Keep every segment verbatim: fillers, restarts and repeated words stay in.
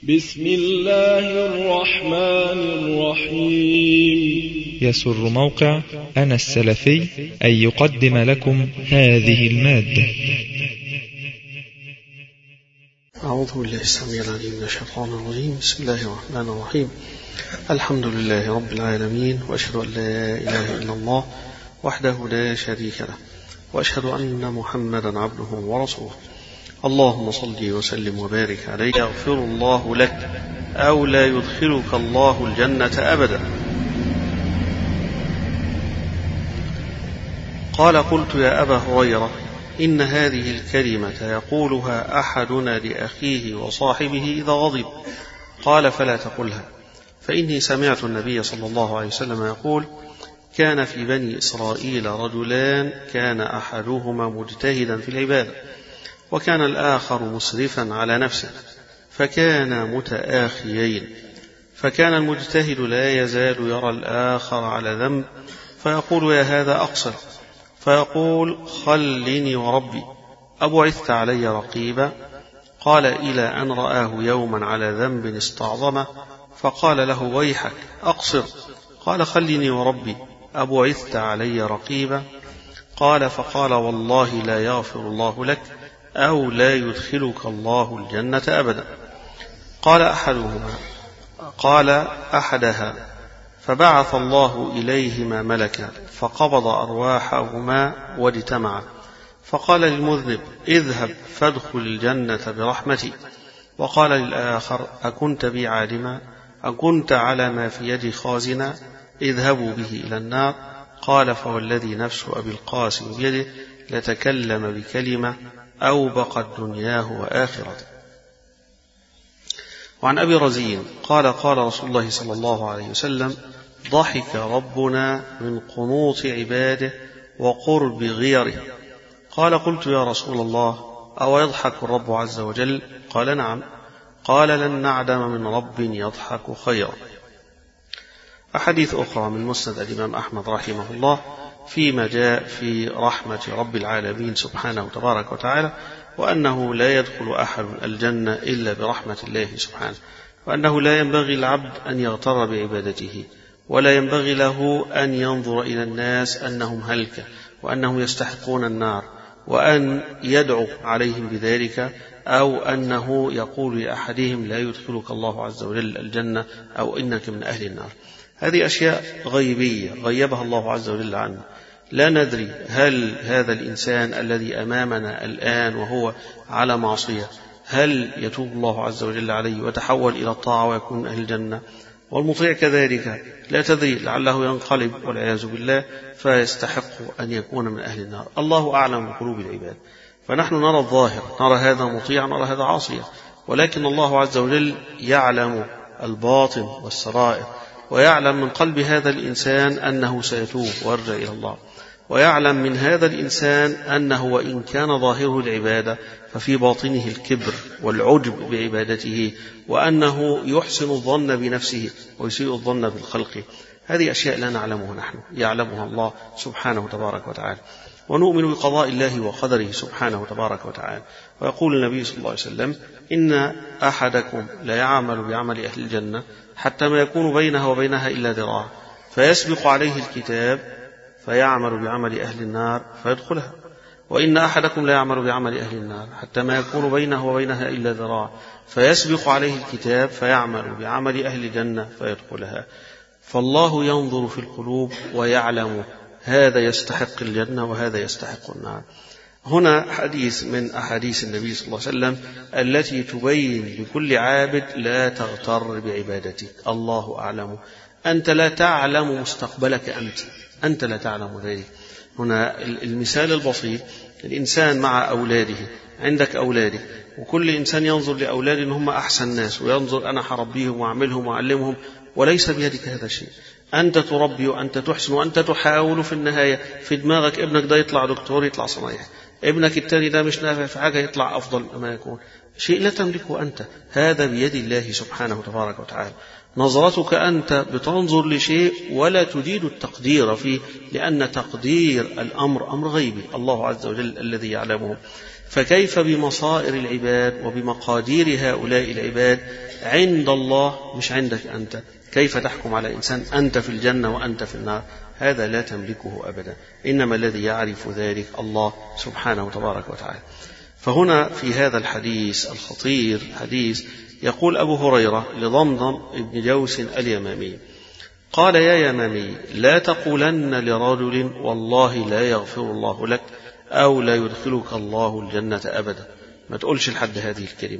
بسم الله الرحمن الرحيم. يسر موقع أنا السلفي أن يقدم لكم هذه المادة. أعوذ بالله السميع العليم من الشيطان الرجيم. بسم الله الرحمن الرحيم. الحمد لله رب العالمين، وأشهد أن لا إله إلا الله وحده لا شريك له، وأشهد أن محمدا عبده ورسوله. اللهم صل وسلم وبارك عليه. يغفر الله لك أو لا يدخلك الله الجنة أبدا. قال: قلت يا أبا هريرة، إن هذه الكلمة يقولها أحدنا لأخيه وصاحبه إذا غضب. قال: فلا تقلها، فإني سمعت النبي صلى الله عليه وسلم يقول: كان في بني إسرائيل رجلان، كان أحدهما مجتهدا في العبادة، وكان الآخر مسرفا على نفسه، فكانا متآخيين. فكان المجتهد لا يزال يرى الآخر على ذنب، فيقول: يا هذا أقصر، فيقول: خلني وربي، أبعثت علي رقيبا؟ قال: إلى أن رآه يوما على ذنب استعظمه، فقال له: ويحك أقصر. قال: خلني وربي، أبعثت علي رقيبا؟ قال: فقال: والله لا يغفر الله لك أو لا يدخلك الله الجنة أبدا. قال أحدهما قال أحدها فبعث الله إليهما ملكا فقبض أرواحهما واجتمعا، فقال للمذنب: اذهب فادخل الجنة برحمتي. وقال للآخر: أكنت بي عالما؟ أكنت على ما في يدي خازنا؟ اذهبوا به إلى النار. قال: فوالذي نفس أبي القاسم بيده لتكلم بكلمة أوبقت دنياه وآخرته. وعن أبي رزين قال: قال رسول الله صلى الله عليه وسلم: ضحك ربنا من قنوط عباده وقرب غيره. قال: قلت يا رسول الله، أو يضحك الرب عز وجل؟ قال: نعم. قال: لن نعدم من رب يضحك خيرا. أحاديث أخرى من مسند الإمام أحمد رحمه الله فيما جاء في رحمة رب العالمين سبحانه تبارك وتعالى، وأنه لا يدخل أحد الجنة إلا برحمة الله سبحانه، وأنه لا ينبغي العبد أن يغتر بعبادته، ولا ينبغي له أن ينظر إلى الناس أنهم هلكة وأنهم يستحقون النار، وأن يدعو عليهم بذلك، أو أنه يقول لأحدهم: لا يدخلك الله عز وجل الجنة، أو إنك من أهل النار. هذه أشياء غيبية غيبها الله عز وجل عنه. لا ندري هل هذا الإنسان الذي أمامنا الآن وهو على معصية هل يتوب الله عز وجل عليه وتحول إلى الطاعة ويكون من أهل الجنة؟ والمطيع كذلك لا تدري، لعله ينقلب والعياذ بالله فيستحق أن يكون من أهل النار. الله أعلم بقلوب العباد، فنحن نرى الظاهر، نرى هذا مطيعا، نرى هذا عاصيا، ولكن الله عز وجل يعلم الباطن والسرائر، ويعلم من قلب هذا الإنسان أنه سيتوب ويرجع إلى الله، ويعلم من هذا الإنسان أنه وإن كان ظاهره العبادة ففي باطنه الكبر والعجب بعبادته، وأنه يحسن الظن بنفسه ويسيء الظن بالخلق. هذه أشياء لا نعلمها نحن، يعلمها الله سبحانه تبارك وتعالى. ونؤمن بقضاء الله وقدره سبحانه تبارك وتعالى. ويقول النبي صلى الله عليه وسلم: إن أحدكم لا يعمل بعمل أهل الجنة حتى ما يكون بينها وبينها إلا ذراع، فيسبق عليه الكتاب فيعمل بعمل أهل النار فيدخلها. وإن أحدكم لا يعمل بعمل أهل النار حتى ما يكون بينه وبينها إلا ذراع، فيسبق عليه الكتاب فيعمل بعمل أهل الجنة فيدخلها. فالله ينظر في القلوب ويعلم هذا يستحق الجنة وهذا يستحق النار. هنا حديث من أحاديث النبي صلى الله عليه وسلم التي تبين لكل عابد: لا تغتر بعبادتك، الله أعلم، أنت لا تعلم مستقبلك، أنت أنت لا تعلم ذلك. هنا المثال البسيط: الإنسان مع أولاده، عندك أولادك، وكل إنسان ينظر لأولاده إن هم أحسن ناس، وينظر أنا حربيهم وأعملهم وأعلمهم، وليس بيدك هذا الشيء. أنت تربي وأنت تحسن وأنت تحاول، في النهاية في دماغك ابنك ده يطلع دكتور، يطلع صنايعي، ابنك التاني ده مش نافع في حاجة، يطلع أفضل ما يكون. شيء لا تملكه أنت، هذا بيد الله سبحانه تبارك وتعالى. نظرتك أنت بتنظر لشيء ولا تجيد التقدير فيه، لأن تقدير الأمر أمر غيبي الله عز وجل الذي يعلمه. فكيف بمصائر العباد وبمقادير هؤلاء العباد عند الله مش عندك أنت؟ كيف تحكم على إنسان أنت في الجنة وأنت في النار؟ هذا لا تملكه أبدا، إنما الذي يعرف ذلك الله سبحانه تبارك وتعالى. فهنا في هذا الحديث الخطير حديث يقول أبو هريرة لضمضم بن جوس اليمامي قال: يا يمامي لا تقولن لرجل والله لا يغفر الله لك أو لا يدخلك الله الجنة أبدا. ما تقولش لحد هذه الكلمة.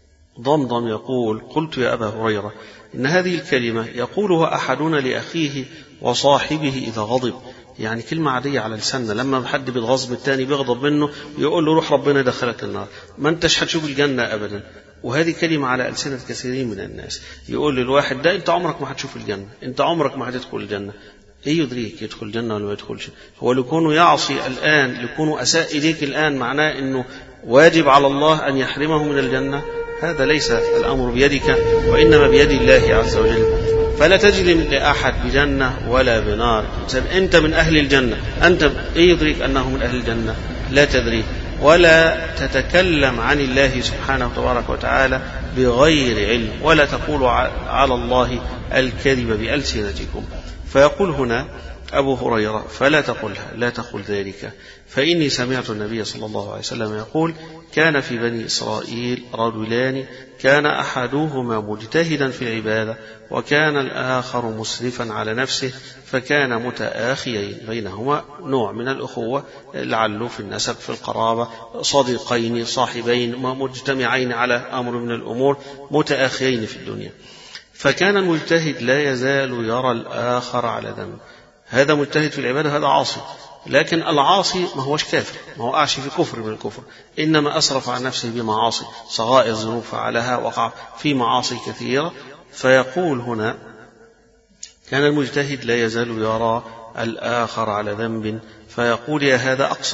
ضمضم يقول: قلت يا أبا هريرة إن هذه الكلمة يقولها أحدنا لأخيه وصاحبه إذا غضب، يعني كلمة عادية على لساننا، لما حد بيتغضب التاني بيغضب منه يقول له روح ربنا يدخلك النار، ما انتش هتشوف الجنة أبدا. وهذه كلمة على ألسنة كثيرين من الناس، يقول للواحد ده أنت عمرك ما هتشوف الجنة، أنت عمرك ما هتدخل الجنة. إيه يدريك يدخل الجنة ولا ما يدخلش؟ هو لكونه يعصي الآن، لكونه أساء إليك الآن، معناه أنه واجب على الله أن يحرمه من الجنة؟ هذا ليس الأمر بيدك، وإنما بيد الله عز وجل. فلا تجزم لأحد بجنة ولا بنار. أنت من أهل الجنة، أنت إيه يدريك أنه من أهل الجنة؟ لا تدري. ولا تتكلم عن الله سبحانه تبارك وتعالى بغير علم، ولا تقول على الله الكذب بألسنتكم. فيقول هنا أبو هريرة: فلا تقلها، لا تقل ذلك، فإني سمعت النبي صلى الله عليه وسلم يقول: كان في بني إسرائيل رجلان كان أحدهما مجتهدا في العبادة وكان الآخر مسرفا على نفسه، فكان متآخيين، بينهما نوع من الأخوة لعله في النسب في القرابة، صديقين صاحبين مجتمعين على أمر من الأمور، متآخيين في الدنيا. فكان المجتهد لا يزال يرى الآخر على ذنب. هذا مجتهد في العبادة، هذا عاصي، لكن العاصي ما هوش كافر، ما هو أعشي في كفر من الكفر، إنما أسرف عن نفسه بمعاصي، صغائر ذنوب فعلها، وقع في معاصي كثيرة. فيقول هنا: كان المجتهد لا يزال يرى الآخر على ذنب، فيقول: يا هذا أقصر،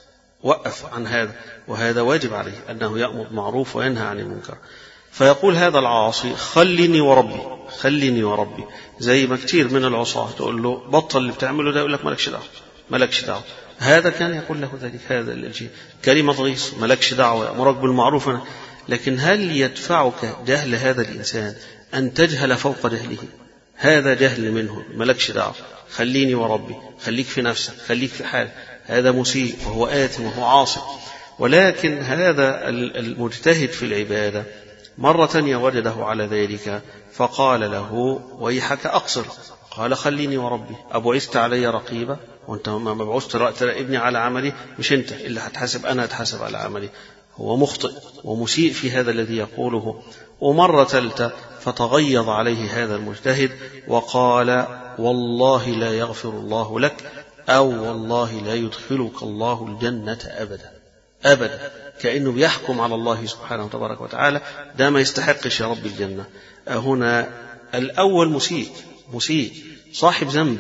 وقف عن هذا، وهذا واجب عليه أنه يأمر بالمعروف وينهى عن المنكر. فيقول هذا العاصي: خليني وربي، خليني وربي. زي ما كتير من العصاة تقول له بطل اللي بتعمله ده، يقول لك مالكش دعوة، مالكش دعوة. هذا كان يقول له ذلك، هذا الشيء كلمة غيظ، مالكش دعوة، يأمرك بالمعروف. لكن هل يدفعك جهل هذا الإنسان أن تجهل فوق جهله؟ هذا جهل منه، مالكش دعوة، خليني وربي، خليك في نفسك، خليك في حال. هذا مسيء وهو آثم وهو عاصي. ولكن هذا المجتهد في العبادة مرة ثانية وجده على ذلك، فقال له: ويحك أقصر. قال: خليني وربي، أبعثت علي رقيبة؟ وأنت ما بعثت تراقبني على عملي؟ مش أنت اللي هتحاسب، أنا هتحاسب على عملي. هو مخطئ ومسيء في هذا الذي يقوله. ومرة ثالثة فتغيظ عليه هذا المجتهد وقال: والله لا يغفر الله لك، أو والله لا يدخلك الله الجنة أبدا أبدا، كأنه بيحكم على الله سبحانه تبارك وتعالى، ده ما يستحقش يا رب الجنة. هنا الأول مسيء، مسيء صاحب ذنب،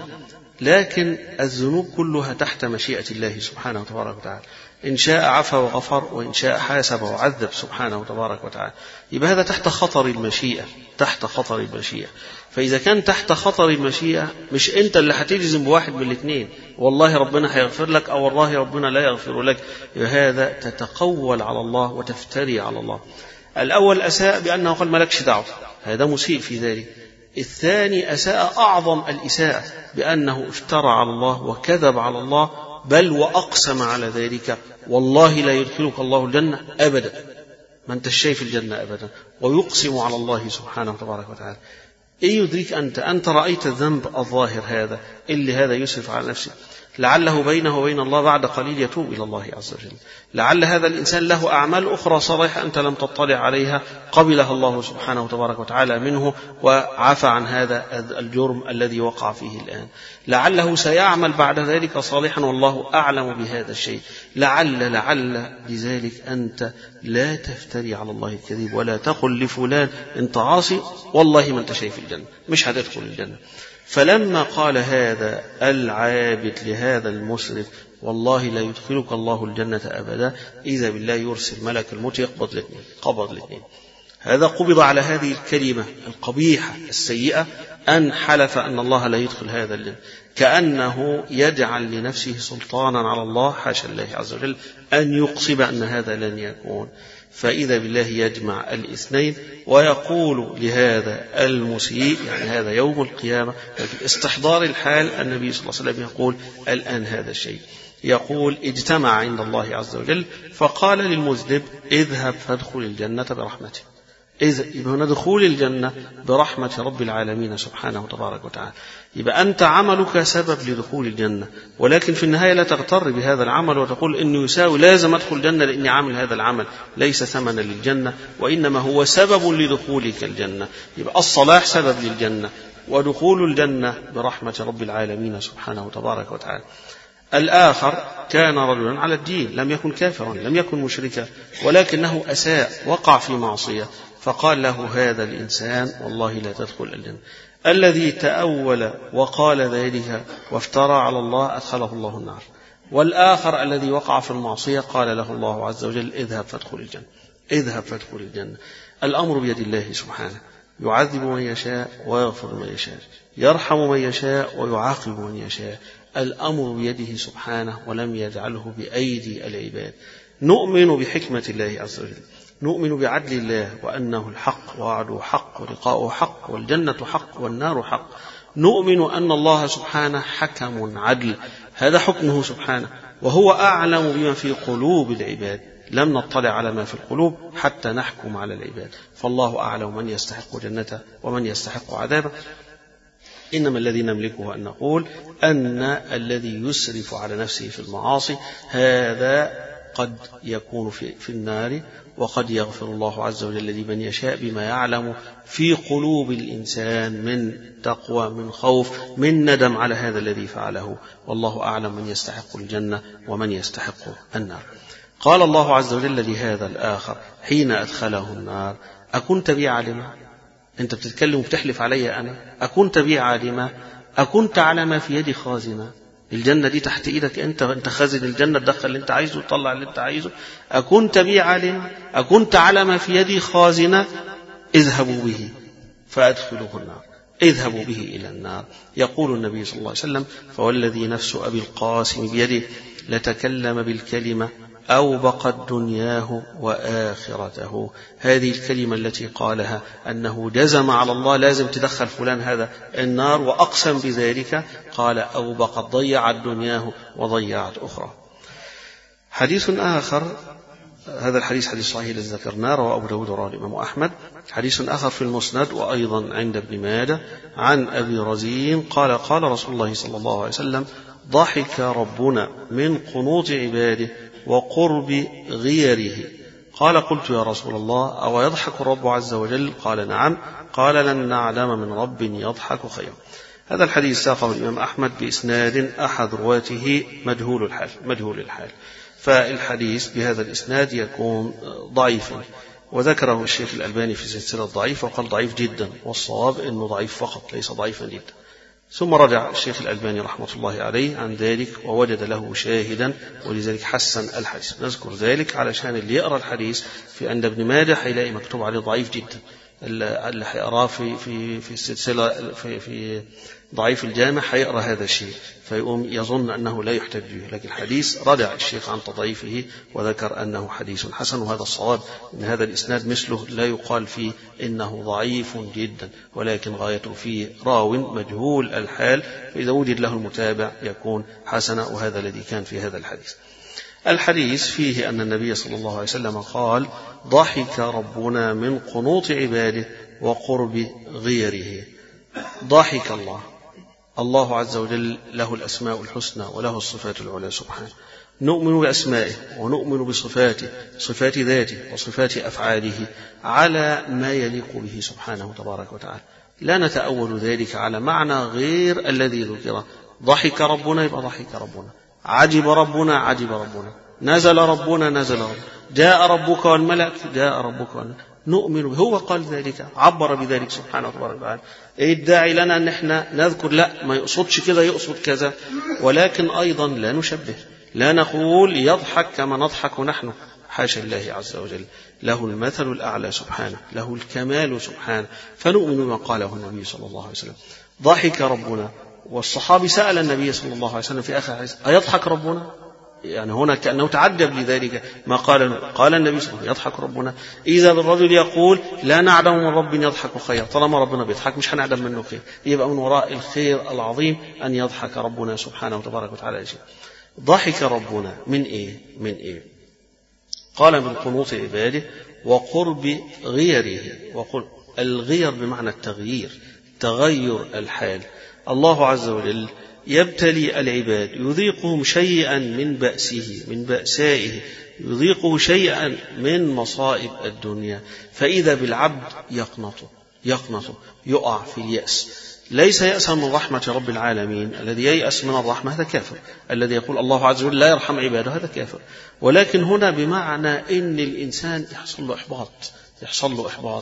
لكن الذنوب كلها تحت مشيئة الله سبحانه تبارك وتعالى، إن شاء عفا وغفر، وإن شاء حاسب وعذب سبحانه تبارك وتعالى. يبقى هذا تحت خطر المشيئة، تحت خطر المشيئة. فإذا كان تحت خطر المشيئة، مش أنت اللي هتجزم بواحد من الاثنين، والله ربنا هيغفر لك أو والله ربنا لا يغفر لك. هذا تتقول على الله وتفتري على الله. الأول أساء بأنه قال ملكش دعوة، هذا مسيء في ذلك. الثاني أساء أعظم الإساءة بأنه افترى على الله وكذب على الله، بل وأقسم على ذلك: والله لا يدخلك الله الجنة أبدا، ما أنت شايف الجنة أبدا، ويقسم على الله سبحانه وتبارك وتعالى. إيه يدريك أنت أنت رأيت الذنب الظاهر هذا اللي هذا يسرف على نفسه، لعله بينه وبين الله بعد قليل يتوب إلى الله عز وجل. لعل هذا الإنسان له أعمال أخرى صالحة أنت لم تطلع عليها، قبلها الله سبحانه وتبارك وتعالى منه وعفى عن هذا الجرم الذي وقع فيه الآن. لعله سيعمل بعد ذلك صالحا والله أعلم بهذا الشيء. لعل لعل لذلك أنت لا تفتري على الله الكذب، ولا تقل لفلان أنت عاصي والله ما أنت شايف الجنة، مش هتدخل الجنة. فلما قال هذا العابد لهذا المسرف: والله لا يدخلك الله الجنة أبدا، إذا بالله يرسل ملك الموت يقبض الاثنين، قبض الاثنين. هذا قبض على هذه الكلمة القبيحة السيئة أن حلف أن الله لا يدخل هذا الجنة، كأنه يجعل لنفسه سلطانا على الله، حاشا الله عز وجل أن يقسم أن هذا لن يكون. فإذا بالله يجمع الاثنين ويقول لهذا المسيء، يعني هذا يوم القيامة، في استحضار الحال النبي صلى الله عليه وسلم يقول الآن هذا الشيء، يقول اجتمع عند الله عز وجل فقال للمذنب اذهب فادخل الجنة برحمته. إذا يبقى دخول الجنة برحمة رب العالمين سبحانه تبارك وتعالى. يبقى أنت عملك سبب لدخول الجنة، ولكن في النهاية لا تغتر بهذا العمل وتقول إنه يساوي لازم أدخل الجنة لأني عامل هذا العمل، ليس ثمنا للجنة، وإنما هو سبب لدخولك الجنة. يبقى الصلاح سبب للجنة، ودخول الجنة برحمة رب العالمين سبحانه تبارك وتعالى. الآخر كان رجلا على الدين، لم يكن كافرا، لم يكن مشركا، ولكنه أساء، وقع في معصية، فقال له هذا الإنسان والله لا تدخل الجنة. الذي تأول وقال ذلك وافترى على الله أدخله الله النار. والآخر الذي وقع في المعصية قال له الله عز وجل اذهب فادخل الجنة، اذهب فادخل الجنة. الأمر بيد الله سبحانه، يعذب من يشاء ويغفر من يشاء، يرحم من يشاء ويعاقب من يشاء. الأمر بيده سبحانه ولم يجعله بأيدي العباد. نؤمن بحكمة الله عز وجل، نؤمن بعدل الله وأنه الحق، ووعده حق، ولقاؤه حق، والجنة حق، والنار حق. نؤمن أن الله سبحانه حكم عدل، هذا حكمه سبحانه، وهو أعلم بما في قلوب العباد. لم نطلع على ما في القلوب حتى نحكم على العباد، فالله أعلم من يستحق جنته ومن يستحق عذابه. إنما الذي نملكه أن نقول أن الذي يسرف على نفسه في المعاصي هذا قد يكون في, في النار، وقد يغفر الله عز وجل لمن يشاء بما يعلم في قلوب الإنسان من تقوى، من خوف، من ندم على هذا الذي فعله. والله أعلم من يستحق الجنة ومن يستحق النار. قال الله عز وجل لهذا الآخر حين أدخله النار أكنت بي عالما؟ أنت بتتكلم وبتحلف علي أنا، أكنت بي عالما؟ أكنت على ما في يدي خازنة؟ الجنة دي تحت إيدك أنت، أنت خازن الجنة، تدخل اللي أنت عايزه وتطلع اللي أنت عايزه. أكنت بي عالما؟ أكنت على ما في يدي خازنة؟ اذهبوا به فأدخلوه النار، اذهبوا به إلى النار. يقول النبي صلى الله عليه وسلم فوالذي نفس أبي القاسم بيده لتكلم بالكلمة أوبقت دنياه وآخرته. هذه الكلمة التي قالها أنه جزم على الله لازم تدخل فلان هذا النار، وأقسم بذلك، قال أوبقت، ضيعت دنياه وضيعت أخرى. حديث آخر، هذا الحديث حديث صحيح الذي ذكرناه، رواه أبو داود ورواه الإمام أحمد. حديث آخر في المسند وأيضا عند ابن ماجه عن أبي رزين قال قال رسول الله صلى الله عليه وسلم ضحك ربنا من قنوط عباده وقرب غيره. قال قلت يا رسول الله أو يضحك الرب عز وجل؟ قال نعم. قال لن نعلم من رب يضحك خيرا. هذا الحديث ساقه الإمام أحمد بإسناد أحد رواته مجهول الحال مجهول الحال فالحديث بهذا الإسناد يكون ضعيفا، وذكره الشيخ الألباني في سلسلة ضعيف وقال ضعيف جدا، والصواب أنه ضعيف فقط ليس ضعيفا جدا. ثم رجع الشيخ الألباني رحمة الله عليه عن ذلك ووجد له شاهدا، ولذلك حسن الحديث. نذكر ذلك علشان اللي يقرأ الحديث في عند ابن ماجه هيلاقي مكتوب عليه ضعيف جدا، اللي هيقراه في في في السلسلة في في ضعيف الجامع هيقرأ هذا الشيء فيقوم يظن أنه لا يحتج به، لكن الحديث رجع الشيخ عن تضعيفه وذكر أنه حديث حسن. وهذا الصواب أن هذا الإسناد مثله لا يقال فيه إنه ضعيف جدا، ولكن غايته فيه راو مجهول الحال، فإذا وجد له المتابع يكون حسنا، وهذا الذي كان في هذا الحديث. الحديث فيه أن النبي صلى الله عليه وسلم قال ضحك ربنا من قنوط عباده وقرب غيره. ضحك الله، الله عز وجل له الأسماء الحسنى وله الصفات العلى سبحانه. نؤمن بأسمائه ونؤمن بصفاته، صفات ذاته وصفات أفعاله على ما يليق به سبحانه تبارك وتعالى، لا نتأول ذلك على معنى غير الذي ذكره. ضحك ربنا يبقى ضحك ربنا، عجب ربنا عجب ربنا، نزل ربنا نزل ربنا، جاء ربك والملك جاء ربك والملك. نؤمن به، هو قال ذلك، عبر بذلك سبحانه وتعالى. الداعي لنا أن احنا نذكر لا ما يقصدش كذا، يقصد كذا، ولكن أيضا لا نشبه. لا نقول يضحك كما نضحك نحن، حاشا الله عز وجل، له المثل الأعلى سبحانه، له الكمال سبحانه، فنؤمن بما قاله النبي صلى الله عليه وسلم. ضحك ربنا، والصحابي سأل النبي صلى الله عليه وسلم في آخر الحديث أيضحك ربنا؟ يعني هنا كأنه تعجب لذلك ما قال قال النبي صلى الله عليه وسلم يضحك ربنا. إذا بالرجل يقول لا نعلم من رب يضحك خير، طالما ربنا بيضحك مش هنعلم منه خير، يبقى من وراء الخير العظيم أن يضحك ربنا سبحانه وتبارك وتعالى. ضحك ربنا من إيه؟ من إيه؟ قال من قنوط عباده وقرب غيره. وقرب الغير بمعنى التغيير، تغير الحال. الله عز وجل يبتلي العباد، يذيقهم شيئا من بأسه، من بأسائه، يذيقه شيئا من مصائب الدنيا، فإذا بالعبد يقنط يقنط يقع في اليأس. ليس يأسا من رحمة رب العالمين، الذي ييأس من الرحمة هذا كافر، الذي يقول الله عز وجل لا يرحم عباده هذا كافر. ولكن هنا بمعنى إن الإنسان يحصل له إحباط، يحصل له إحباط،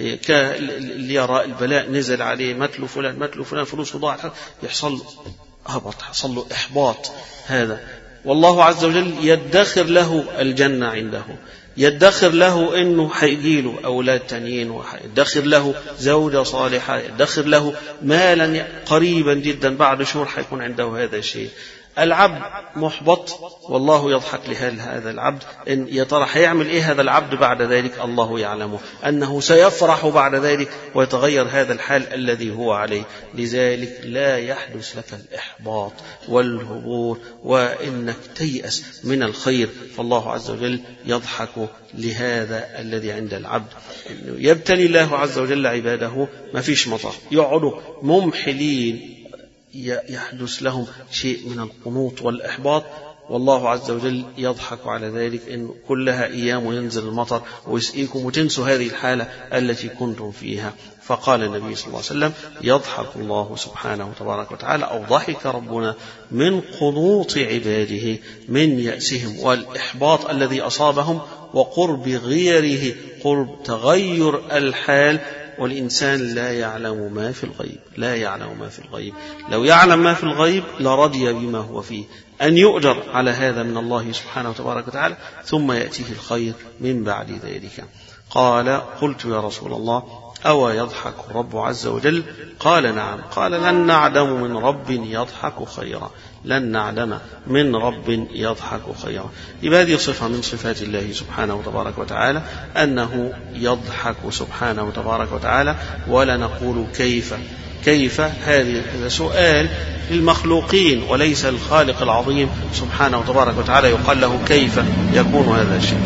كاللي يرى البلاء نزل عليه، متل فلان متل فلان فلوسه ضاعت، يحصل له هبط، يحصل له إحباط هذا. والله عز وجل يدخر له الجنة عنده، يدخر له انه هيجيله اولاد تانيين، ويدخر له زوجة صالحة، يدخر له مالا قريبا جدا بعد شهور هيكون عنده هذا الشيء. العبد محبط والله يضحك لهذا العبد، إن يا ترى هيعمل إيه هذا العبد بعد ذلك؟ الله يعلمه، أنه سيفرح بعد ذلك ويتغير هذا الحال الذي هو عليه. لذلك لا يحدث لك الإحباط والهبوط وإنك تيأس من الخير، فالله عز وجل يضحك لهذا الذي عند العبد. يبتلي الله عز وجل عباده، ما فيش مطر، يقعدوا ممحلين، يحدث لهم شيء من القنوط والإحباط، والله عز وجل يضحك على ذلك، إن كلها أيام وينزل المطر ويسقيكم وتنسوا هذه الحالة التي كنتم فيها. فقال النبي صلى الله عليه وسلم يضحك الله سبحانه وتبارك وتعالى، أو ضحك ربنا من قنوط عباده، من يأسهم والإحباط الذي أصابهم، وقرب غيره، قرب تغير الحال. والإنسان لا يعلم ما في الغيب، لا يعلم ما في الغيب. لو يعلم ما في الغيب لرضي بما هو فيه، أن يؤجر على هذا من الله سبحانه وتبارك وتعالى، ثم يأتيه الخير من بعد ذلك. قال قلت يا رسول الله أو يضحك الرب عز وجل؟ قال نعم. قال لن نعلم من رب يضحك خيرا، لن نعلم من رب يضحك خيرا. يبقى هذه صفة من صفات الله سبحانه وتبارك وتعالى، أنه يضحك سبحانه وتبارك وتعالى. ولا نقول كيف كيف هذا سؤال للمخلوقين وليس الخالق العظيم سبحانه وتبارك وتعالى يقال له كيف يكون هذا الشيء.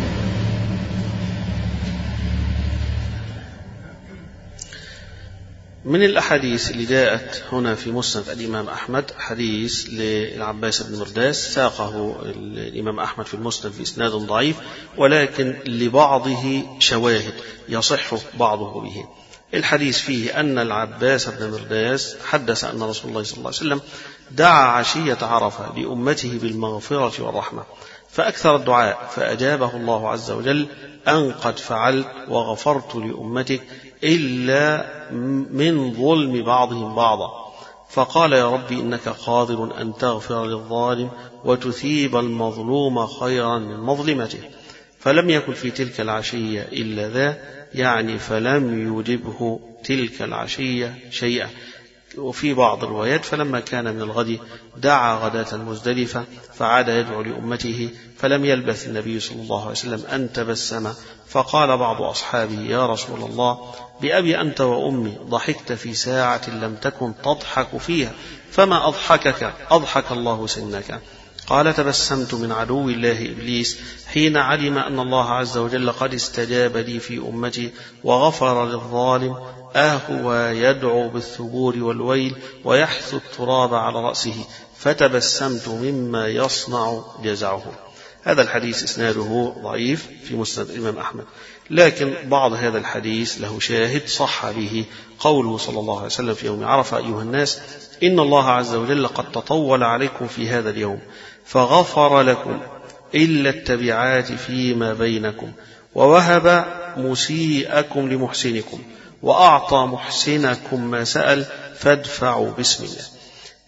من الأحاديث اللي جاءت هنا في مسند الإمام أحمد حديث للعباس بن مرداس، ساقه الإمام أحمد في المسند في إسناد ضعيف، ولكن لبعضه شواهد يصح بعضه به. الحديث فيه أن العباس بن مرداس حدث أن رسول الله صلى الله عليه وسلم دعا عشية عرفة لأمته بالمغفرة والرحمة، فأكثر الدعاء، فأجابه الله عز وجل أن قد فعلت وغفرت لأمتك إلا من ظلم بعضهم بعضا. فقال يا ربي إنك قادر أن تغفر للظالم وتثيب المظلوم خيرا من مظلمته. فلم يكن في تلك العشية إلا ذا، يعني فلم يجبه تلك العشية شيئا. وفي بعض الروايات فلما كان من الغد دعا غداة مزدلفة، فعاد يدعو لأمته، فلم يلبث النبي صلى الله عليه وسلم أن تبسم، فقال بعض أصحابه يا رسول الله بأبي أنت وأمي ضحكت في ساعة لم تكن تضحك فيها، فما أضحكك؟ أضحك الله سنك. قال تبسمت من عدو الله إبليس حين علم أن الله عز وجل قد استجاب لي في أمتي وغفر للظالم، أهو يدعو بالثبور والويل ويحث التراب على رأسه، فتبسمت مما يصنع جزعه. هذا الحديث إسناده ضعيف في مسند الإمام أحمد، لكن بعض هذا الحديث له شاهد صح به قوله صلى الله عليه وسلم في يوم عرفة أيها الناس إن الله عز وجل قد تطول عليكم في هذا اليوم فغفر لكم إلا التبعات فيما بينكم، ووهب مسيئكم لمحسنكم، وأعطى محسنكم ما سأل، فادفعوا بسم الله.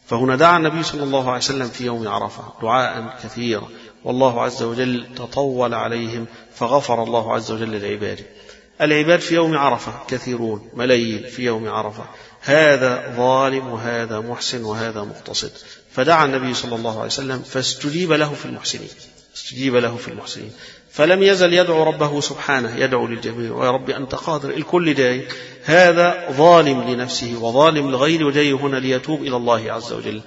فهنا دعا النبي صلى الله عليه وسلم في يوم عرفة دعاء كثيرا، والله عز وجل تطول عليهم فغفر الله عز وجل لعباده. العباد في يوم عرفة كثيرون، ملايين في يوم عرفة، هذا ظالم وهذا محسن وهذا مقتصد. فدعا النبي صلى الله عليه وسلم فاستجيب له في المحسنين، استجيب له في المحسنين، فلم يزل يدعو ربه سبحانه، يدعو للجميع، ويا رب أنت قادر، الكل داعي، هذا ظالم لنفسه وظالم لغيره وجاي هنا ليتوب إلى الله عز وجل.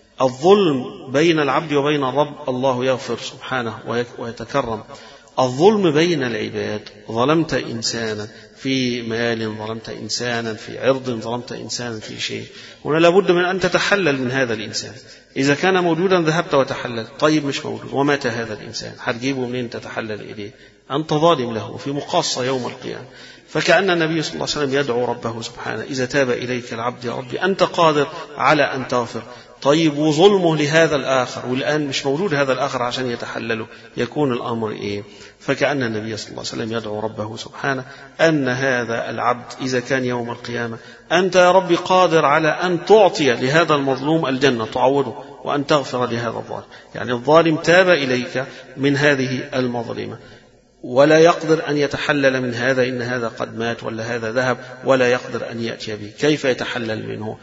الظلم بين العبد وبين الرب الله يغفر سبحانه ويتكرم. الظلم بين العباد، ظلمت إنسانا في مال، ظلمت إنسانا في عرض، ظلمت إنسانا في شيء، هنا لابد من أن تتحلل من هذا الإنسان. إذا كان موجودا ذهبت وتحلل، طيب مش موجود ومات هذا الإنسان، هتجيبه منين تتحلل إليه؟ أنت ظالم له وفي مقاصة يوم القيامة. فكأن النبي صلى الله عليه وسلم يدعو ربه سبحانه إذا تاب إليك العبد يا رب أنت قادر على أن تغفر. طيب وظلمه لهذا الآخر، والآن مش موجود هذا الآخر عشان يتحلله، يكون الأمر إيه؟ فكأن النبي صلى الله عليه وسلم يدعو ربه سبحانه أن هذا العبد إذا كان يوم القيامة أنت يا رب قادر على أن تعطي لهذا المظلوم الجنة تعوضه، وأن تغفر لهذا الظالم. يعني الظالم تاب إليك من هذه المظلمة ولا يقدر أن يتحلل من هذا، إن هذا قد مات ولا هذا ذهب، ولا يقدر أن يأتي به، كيف يتحلل منه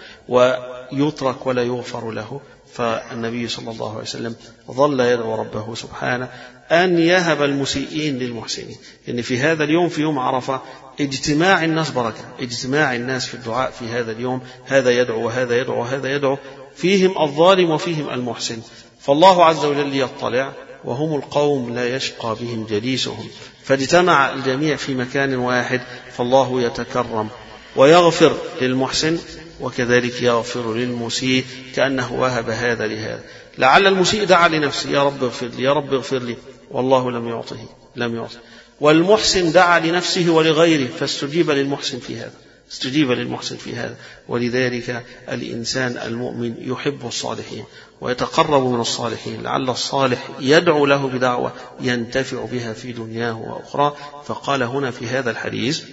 ويترك ولا يغفر له؟ فالنبي صلى الله عليه وسلم ظل يدعو ربه سبحانه أن يهب المسيئين للمحسنين. إن في هذا اليوم، في يوم عرفة، اجتماع الناس بركة، اجتماع الناس في الدعاء في هذا اليوم، هذا يدعو وهذا يدعو وهذا يدعو، فيهم الظالم وفيهم المحسن. فالله عز وجل يطلع، وهم القوم لا يشقى بهم جليسهم، فاجتمع الجميع في مكان واحد، فالله يتكرم ويغفر للمحسن وكذلك يغفر للمسيء، كأنه وهب هذا لهذا. لعل المسيء دعا لنفسه يا رب اغفر لي يا رب اغفر لي، والله لم يعطه لم يعطه والمحسن دعا لنفسه ولغيره فاستجيب للمحسن في هذا، استجيب للمحسن في هذا. ولذلك الإنسان المؤمن يحب الصالحين ويتقرب من الصالحين، لعل الصالح يدعو له بدعوة ينتفع بها في دنياه وأخرى. فقال هنا في هذا الحديث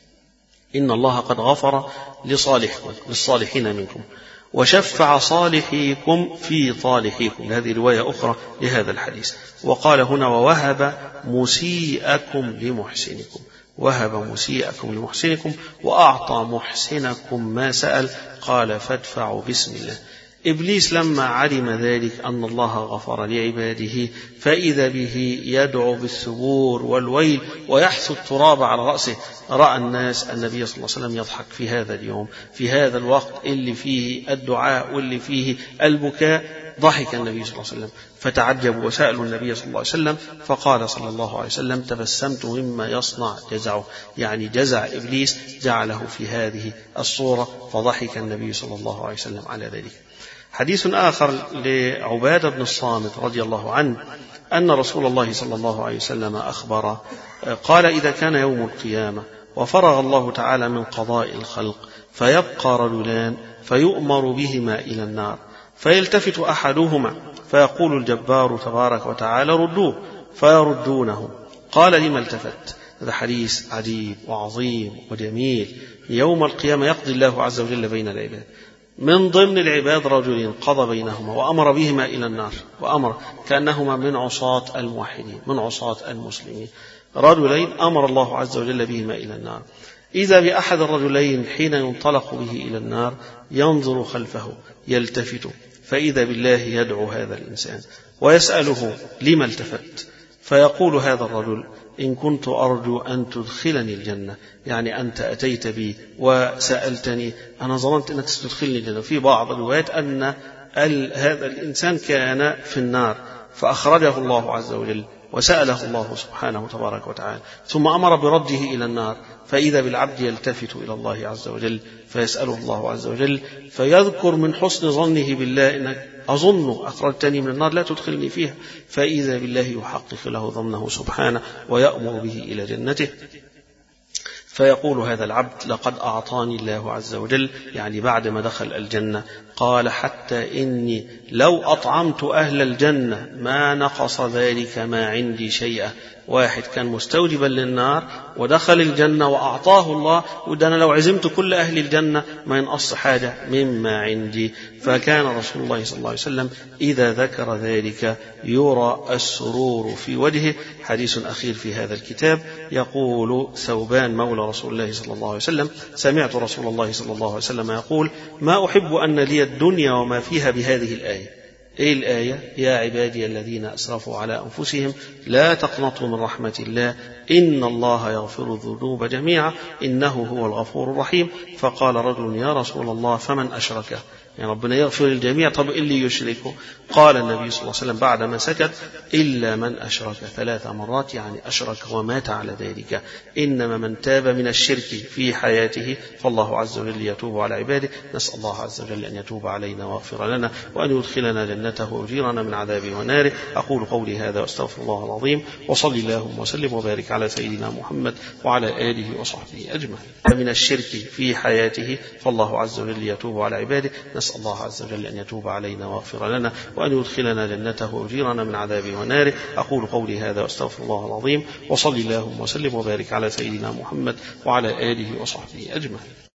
إن الله قد غفر لصالحكم للصالحين منكم وشفع صالحيكم في طالحيكم، هذه رواية أخرى لهذا الحديث. وقال هنا ووهب مسيئكم لمحسنكم، وهب مسيئكم لمحسنكم وأعطى محسنكم ما سأل، قال فادفعوا بسم الله. إبليس لما علم ذلك أن الله غفر لعباده فإذا به يدعو بالثبور والويل ويحث التراب على رأسه. رأى الناس النبي صلى الله عليه وسلم يضحك في هذا اليوم، في هذا الوقت اللي فيه الدعاء واللي فيه البكاء، ضحك النبي صلى الله عليه وسلم فتعجبوا وسألوا النبي صلى الله عليه وسلم، فقال صلى الله عليه وسلم تبسمت مما يصنع جزعه، يعني جزع إبليس جعله في هذه الصورة، فضحك النبي صلى الله عليه وسلم على ذلك. حديث آخر لعبادة بن الصامت رضي الله عنه أن رسول الله صلى الله عليه وسلم أخبر قال إذا كان يوم القيامة وفرغ الله تعالى من قضاء الخلق فيبقى رجلان فيؤمر بهما إلى النار، فيلتفت أحدهما فيقول الجبار تبارك وتعالى ردوه، فيردونه. قال لما التفت؟ هذا حديث عجيب وعظيم وجميل. يوم القيامة يقضي الله عز وجل بين العباد، من ضمن العباد رجلين قضى بينهما وأمر بهما إلى النار، وأمر كأنهما من عصاة الموحدين من عصاة المسلمين، رجلين أمر الله عز وجل بهما إلى النار. إذا بأحد الرجلين حين ينطلق به إلى النار ينظر خلفه يلتفت فإذا بالله يدعو هذا الإنسان ويسأله لما التفت؟ فيقول هذا الرجل إن كنت أرجو أن تدخلني الجنة، يعني أنت أتيت بي وسألتني، أنا ظننت أنك ستدخلني الجنة. في بعض الروايات أن هذا الإنسان كان في النار فأخرجه الله عز وجل وسأله الله سبحانه تبارك وتعالى، ثم أمر برده إلى النار، فإذا بالعبد يلتفت إلى الله عز وجل فيسأله الله عز وجل فيذكر من حسن ظنه بالله إنك أظن أخرجتني من النار لا تدخلني فيها، فإذا بالله يحقق له ظنه سبحانه ويأمر به إلى جنته. فيقول هذا العبد لقد أعطاني الله عز وجل، يعني بعد ما دخل الجنة، قال حتى إني لو أطعمت أهل الجنة ما نقص ذلك ما عندي شيئا، واحد كان مستوجبا للنار ودخل الجنة وأعطاه الله، وده أنا لو عزمت كل أهل الجنة ما ينقص حاجة مما عندي. فكان رسول الله صلى الله عليه وسلم إذا ذكر ذلك يرى السرور في وجهه. حديث أخير في هذا الكتاب، يقول ثوبان مولى رسول الله صلى الله عليه وسلم: سمعت رسول الله صلى الله عليه وسلم يقول: ما أحب أن لي الدنيا وما فيها بهذه الآية. إيه الآية؟ يا عبادي الذين أسرفوا على أنفسهم لا تقنطوا من رحمة الله إن الله يغفر الذنوب جميعا إنه هو الغفور الرحيم. فقال رجل: يا رسول الله فمن أشرك؟ يعني ربنا يغفر الجميع، طب اللي يشركه؟ قال النبي صلى الله عليه وسلم بعدما سكت: إلا من أشرك ثلاث مرات، يعني أشرك ومات على ذلك. إنما من تاب من الشرك في حياته فالله عز وجل يتوب على عباده. نسأل الله عز وجل أن يتوب علينا ويغفر لنا وأن يدخلنا جنته ويجيرنا من عذابه وناره. أقول قولي هذا وأستغفر الله العظيم، وصل اللهم وسلم وبارك على سيدنا محمد وعلى آله وصحبه أجمعين. من الشرك في حياته فالله عز وجل يتوب على عباده. نسأل الله عز وجل أن يتوب علينا ويغفر لنا وأن يدخلنا جنته ويجيرنا من عذابه وناره. أقول قولي هذا وأستغفر الله العظيم، وصل اللهم وسلم وبارك على سيدنا محمد وعلى آله وصحبه أجمعين.